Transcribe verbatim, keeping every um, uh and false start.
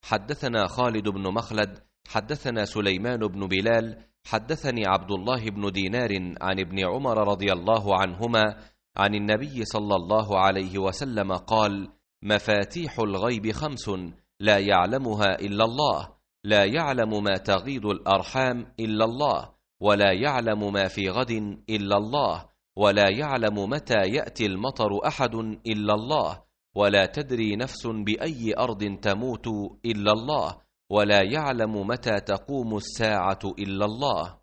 حدثنا خالد بن مخلد حدثنا سليمان بن بلال حدثني عبد الله بن دينار عن ابن عمر رضي الله عنهما عن النبي صلى الله عليه وسلم قال: مفاتيح الغيب خمس لا يعلمها إلا الله، لا يعلم ما تغيض الأرحام إلا الله، ولا يعلم ما في غد إلا الله، ولا يعلم متى يأتي المطر أحد إلا الله، ولا تدري نفس بأي أرض تموت إلا الله، ولا يعلم متى تقوم الساعة إلا الله.